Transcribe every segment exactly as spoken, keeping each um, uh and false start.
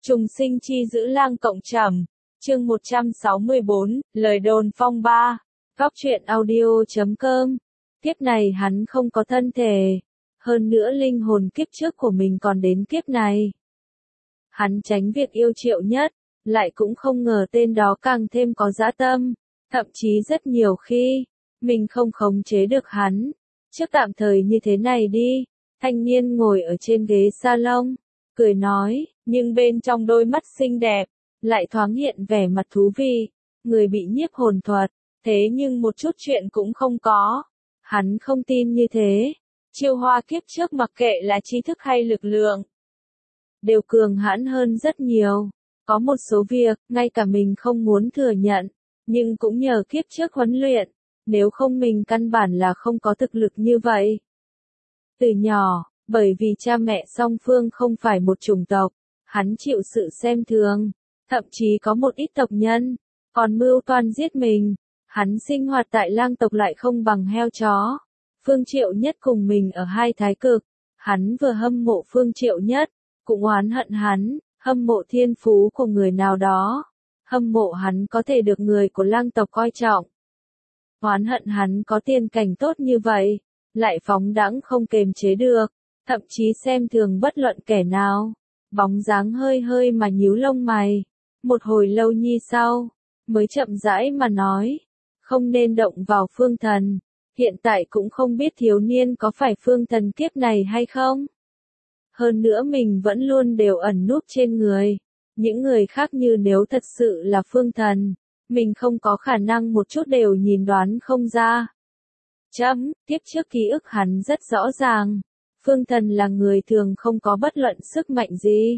Trùng sinh chi giữ lang cộng trầm, chương một trăm sáu mươi bốn, lời đồn phong ba, góc truyện audio chấm com. Kiếp này hắn không có thân thể, hơn nữa linh hồn kiếp trước của mình còn đến kiếp này. Hắn tránh việc yêu Triệu Nhất, lại cũng không ngờ tên đó càng thêm có dã tâm, thậm chí rất nhiều khi, mình không khống chế được hắn. Trước tạm thời như thế này đi, thanh niên ngồi ở trên ghế salon, cười nói, nhưng bên trong đôi mắt xinh đẹp, lại thoáng hiện vẻ mặt thú vị, người bị nhiếp hồn thuật, thế nhưng một chút chuyện cũng không có. Hắn không tin như thế, Chiêu Hoa kiếp trước mặc kệ là trí thức hay lực lượng, đều cường hãn hơn rất nhiều. Có một số việc, ngay cả mình không muốn thừa nhận, nhưng cũng nhờ kiếp trước huấn luyện, nếu không mình căn bản là không có thực lực như vậy. Từ nhỏ, bởi vì cha mẹ song phương không phải một chủng tộc, hắn chịu sự xem thường, thậm chí có một ít tộc nhân, còn mưu toan giết mình. Hắn sinh hoạt tại lang tộc lại không bằng heo chó. Phương Triệu Nhất cùng mình ở hai thái cực, hắn vừa hâm mộ Phương Triệu Nhất, cũng oán hận hắn, hâm mộ thiên phú của người nào đó, hâm mộ hắn có thể được người của lang tộc coi trọng. Oán hận hắn có tiền cảnh tốt như vậy, lại phóng đãng không kềm chế được, thậm chí xem thường bất luận kẻ nào. Bóng dáng hơi hơi mà nhíu lông mày, một hồi lâu nhi sau, mới chậm rãi mà nói, không nên động vào Phương Thần, hiện tại cũng không biết thiếu niên có phải Phương Thần kiếp này hay không. Hơn nữa mình vẫn luôn đều ẩn núp trên người, những người khác như nếu thật sự là Phương Thần, mình không có khả năng một chút đều nhìn đoán không ra. Chấm, kiếp trước ký ức hắn rất rõ ràng, Phương Thần là người thường không có bất luận sức mạnh gì.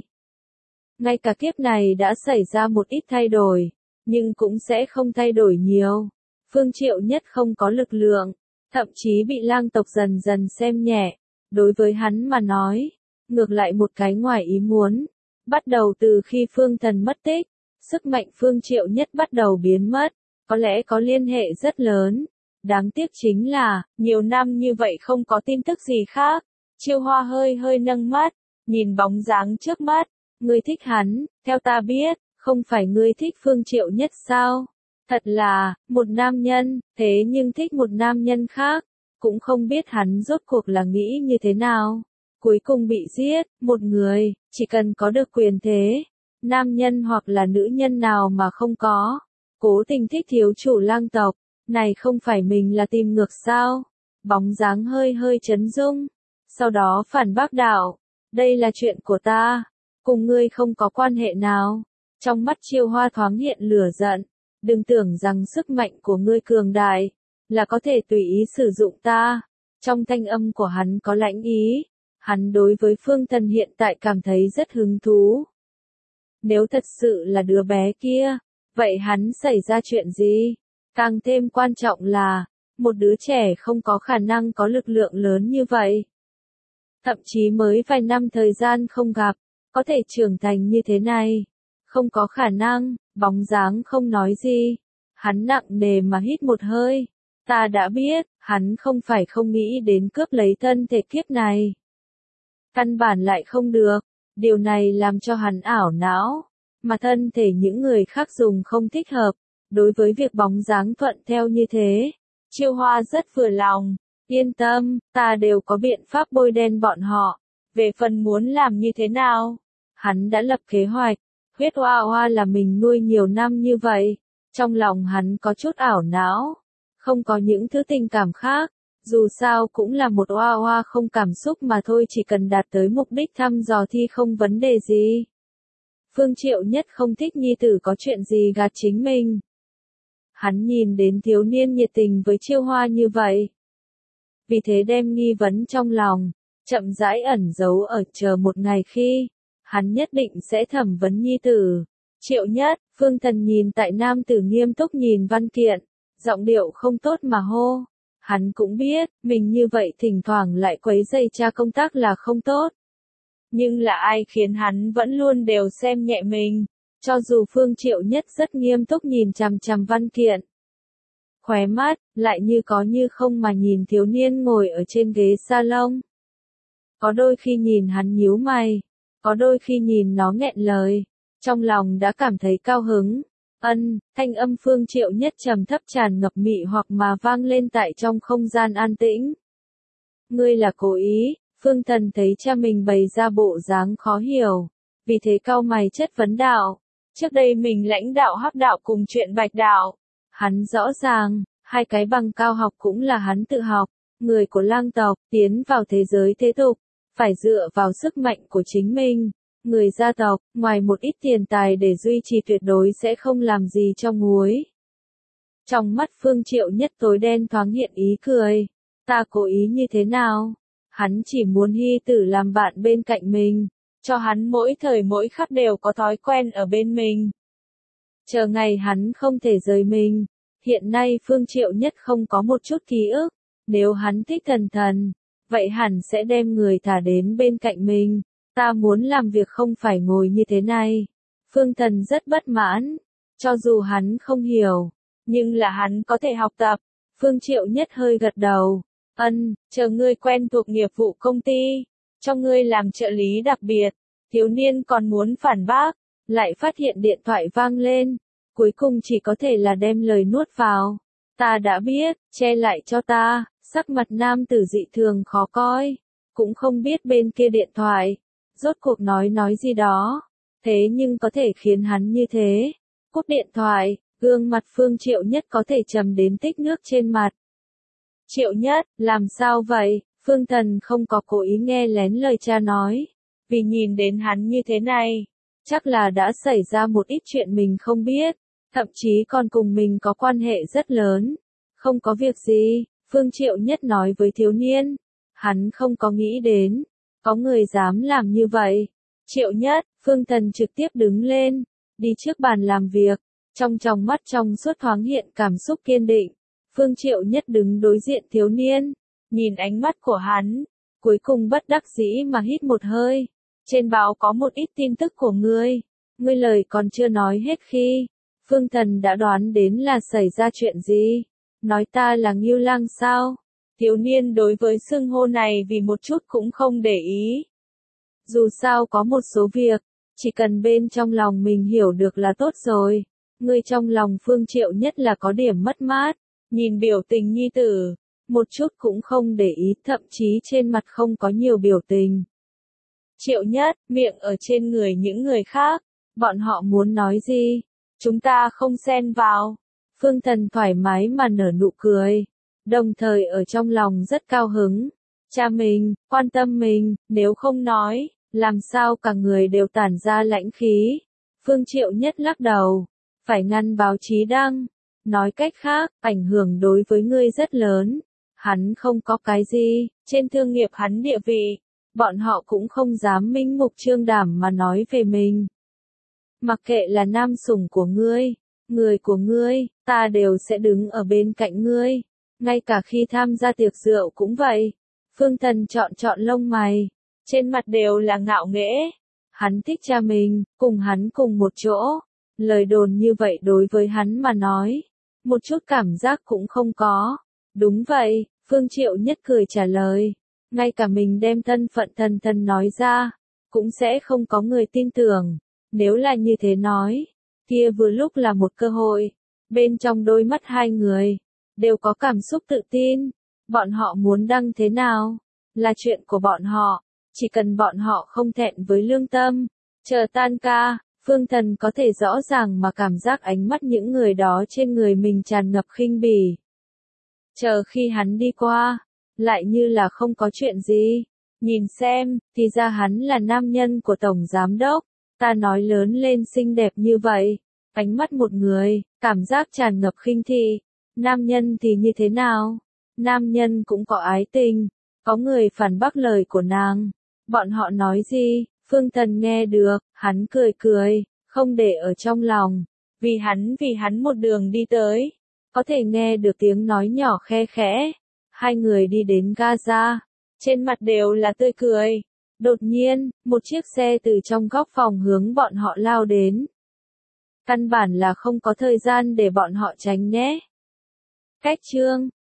Ngay cả kiếp này đã xảy ra một ít thay đổi, nhưng cũng sẽ không thay đổi nhiều. Phương Triệu Nhất không có lực lượng, thậm chí bị lang tộc dần dần xem nhẹ. Đối với hắn mà nói, ngược lại một cái ngoài ý muốn. Bắt đầu từ khi Phương Thần mất tích, sức mạnh Phương Triệu Nhất bắt đầu biến mất, có lẽ có liên hệ rất lớn. Đáng tiếc chính là, nhiều năm như vậy không có tin tức gì khác. Chiêu Hoa hơi hơi nâng mắt, nhìn bóng dáng trước mắt. Ngươi thích hắn, theo ta biết, không phải ngươi thích Phương Triệu Nhất sao? Thật là, một nam nhân, thế nhưng thích một nam nhân khác, cũng không biết hắn rốt cuộc là nghĩ như thế nào. Cuối cùng bị giết, một người, chỉ cần có được quyền thế, nam nhân hoặc là nữ nhân nào mà không có, cố tình thích thiếu chủ lang tộc, này không phải mình là tìm ngược sao? Bóng dáng hơi hơi chấn rung, sau đó phản bác đạo, đây là chuyện của ta, cùng ngươi không có quan hệ nào. Trong mắt Chiêu Hoa thoáng hiện lửa giận, đừng tưởng rằng sức mạnh của ngươi cường đại, là có thể tùy ý sử dụng ta. Trong thanh âm của hắn có lãnh ý, hắn đối với Phương Thần hiện tại cảm thấy rất hứng thú. Nếu thật sự là đứa bé kia, vậy hắn xảy ra chuyện gì? Càng thêm quan trọng là, một đứa trẻ không có khả năng có lực lượng lớn như vậy. Thậm chí mới vài năm thời gian không gặp, có thể trưởng thành như thế này. Không có khả năng, bóng dáng không nói gì. Hắn nặng nề mà hít một hơi. Ta đã biết, hắn không phải không nghĩ đến cướp lấy thân thể kiếp này. Căn bản lại không được, điều này làm cho hắn ảo não. Mà thân thể những người khác dùng không thích hợp, đối với việc bóng dáng thuận theo như thế. Chiêu Hoa rất vừa lòng, yên tâm, ta đều có biện pháp bôi đen bọn họ. Về phần muốn làm như thế nào, hắn đã lập kế hoạch. Huyết Hoa Hoa là mình nuôi nhiều năm như vậy, trong lòng hắn có chút ảo não, không có những thứ tình cảm khác, dù sao cũng là một Hoa Hoa không cảm xúc mà thôi, chỉ cần đạt tới mục đích thăm dò thì không vấn đề gì. Phương Triệu Nhất không thích nhi tử có chuyện gì gạt chính mình. Hắn nhìn đến thiếu niên nhiệt tình với Chiêu Hoa như vậy, vì thế đem nghi vấn trong lòng, chậm rãi ẩn giấu ở chờ một ngày khi hắn nhất định sẽ thẩm vấn nhi tử. Triệu Nhất, Phương Thần nhìn tại nam tử nghiêm túc nhìn văn kiện, giọng điệu không tốt mà hô. Hắn cũng biết, mình như vậy thỉnh thoảng lại quấy rầy cha công tác là không tốt. Nhưng là ai khiến hắn vẫn luôn đều xem nhẹ mình, cho dù Phương Triệu Nhất rất nghiêm túc nhìn chằm chằm văn kiện. Khóe mắt, lại như có như không mà nhìn thiếu niên ngồi ở trên ghế salon. Có đôi khi nhìn hắn nhíu mày, có đôi khi nhìn nó nghẹn lời, trong lòng đã cảm thấy cao hứng. Ân, thanh âm Phương Triệu Nhất trầm thấp tràn ngập mị hoặc mà vang lên tại trong không gian an tĩnh. Ngươi là cố ý, Phương Thần thấy cha mình bày ra bộ dáng khó hiểu, vì thế cau mày chất vấn đạo. Trước đây mình lãnh đạo Hắc đạo cùng chuyện Bạch đạo, hắn rõ ràng, hai cái bằng cao học cũng là hắn tự học, người của lang tộc tiến vào thế giới thế tục, phải dựa vào sức mạnh của chính mình. Người gia tộc, ngoài một ít tiền tài để duy trì tuyệt đối sẽ không làm gì cho muối. Trong mắt Phương Triệu Nhất tối đen thoáng hiện ý cười. Ta cố ý như thế nào? Hắn chỉ muốn Hy Tử làm bạn bên cạnh mình, cho hắn mỗi thời mỗi khắc đều có thói quen ở bên mình. Chờ ngày hắn không thể rời mình. Hiện nay Phương Triệu Nhất không có một chút ký ức. Nếu hắn thích Thần Thần, vậy hẳn sẽ đem người thả đến bên cạnh mình. Ta muốn làm việc không phải ngồi như thế này. Phương Thần rất bất mãn. Cho dù hắn không hiểu, nhưng là hắn có thể học tập. Phương Triệu Nhất hơi gật đầu. Ân, chờ ngươi quen thuộc nghiệp vụ công ty, cho ngươi làm trợ lý đặc biệt. Thiếu niên còn muốn phản bác, lại phát hiện điện thoại vang lên. Cuối cùng chỉ có thể là đem lời nuốt vào. Ta đã biết, che lại cho ta. Sắc mặt nam tử dị thường khó coi. Cũng không biết bên kia điện thoại rốt cuộc nói nói gì đó. Thế nhưng có thể khiến hắn như thế. Cúp điện thoại, gương mặt Phương Triệu Nhất có thể trầm đến tích nước trên mặt. Triệu Nhất, làm sao vậy? Phương Thần không có cố ý nghe lén lời cha nói. Vì nhìn đến hắn như thế này, chắc là đã xảy ra một ít chuyện mình không biết. Thậm chí còn cùng mình có quan hệ rất lớn. Không có việc gì, Phương Triệu Nhất nói với thiếu niên. Hắn không có nghĩ đến, có người dám làm như vậy. Triệu Nhất, Phương Thần trực tiếp đứng lên, đi trước bàn làm việc. Trong tròng mắt trong suốt thoáng hiện cảm xúc kiên định. Phương Triệu Nhất đứng đối diện thiếu niên, nhìn ánh mắt của hắn, cuối cùng bất đắc dĩ mà hít một hơi. Trên báo có một ít tin tức của ngươi, ngươi lời còn chưa nói hết khi, Phương Thần đã đoán đến là xảy ra chuyện gì. Nói ta là Ngưu Lang sao? Thiếu niên đối với xưng hô này vì một chút cũng không để ý. Dù sao có một số việc, chỉ cần bên trong lòng mình hiểu được là tốt rồi. Ngươi trong lòng Phương Triệu Nhất là có điểm mất mát, nhìn biểu tình nhi tử, một chút cũng không để ý, thậm chí trên mặt không có nhiều biểu tình. Triệu Nhất, miệng ở trên người những người khác, bọn họ muốn nói gì? Chúng ta không xen vào. Phương Thần thoải mái mà nở nụ cười, đồng thời ở trong lòng rất cao hứng. Cha mình, quan tâm mình, nếu không nói, làm sao cả người đều tản ra lãnh khí. Phương Triệu Nhất lắc đầu, phải ngăn báo chí đăng. Nói cách khác, ảnh hưởng đối với ngươi rất lớn. Hắn không có cái gì, trên thương nghiệp hắn địa vị, bọn họ cũng không dám minh mục trương đảm mà nói về mình. Mặc kệ là nam sủng của ngươi, người của ngươi, ta đều sẽ đứng ở bên cạnh ngươi. Ngay cả khi tham gia tiệc rượu cũng vậy. Phương Thần chọn chọn lông mày, trên mặt đều là ngạo nghễ. Hắn thích cha mình, cùng hắn cùng một chỗ. Lời đồn như vậy đối với hắn mà nói, một chút cảm giác cũng không có. Đúng vậy, Phương Triệu Nhất cười trả lời. Ngay cả mình đem thân phận Thần Thần nói ra, cũng sẽ không có người tin tưởng. Nếu là như thế nói, kia vừa lúc là một cơ hội. Bên trong đôi mắt hai người, đều có cảm xúc tự tin. Bọn họ muốn đăng thế nào, là chuyện của bọn họ. Chỉ cần bọn họ không thẹn với lương tâm. Chờ tan ca, Phương Thần có thể rõ ràng mà cảm giác ánh mắt những người đó trên người mình tràn ngập khinh bỉ. Chờ khi hắn đi qua, lại như là không có chuyện gì. Nhìn xem, thì ra hắn là nam nhân của Tổng Giám Đốc. Ta nói lớn lên xinh đẹp như vậy. Ánh mắt một người, cảm giác tràn ngập khinh thị. Nam nhân thì như thế nào? Nam nhân cũng có ái tình. Có người phản bác lời của nàng. Bọn họ nói gì? Phương Thần nghe được, hắn cười cười, không để ở trong lòng. Vì hắn vì hắn một đường đi tới, có thể nghe được tiếng nói nhỏ khe khẽ. Hai người đi đến Gaza, trên mặt đều là tươi cười. Đột nhiên, một chiếc xe từ trong góc phòng hướng bọn họ lao đến. Căn bản là không có thời gian để bọn họ tránh né. Cách chương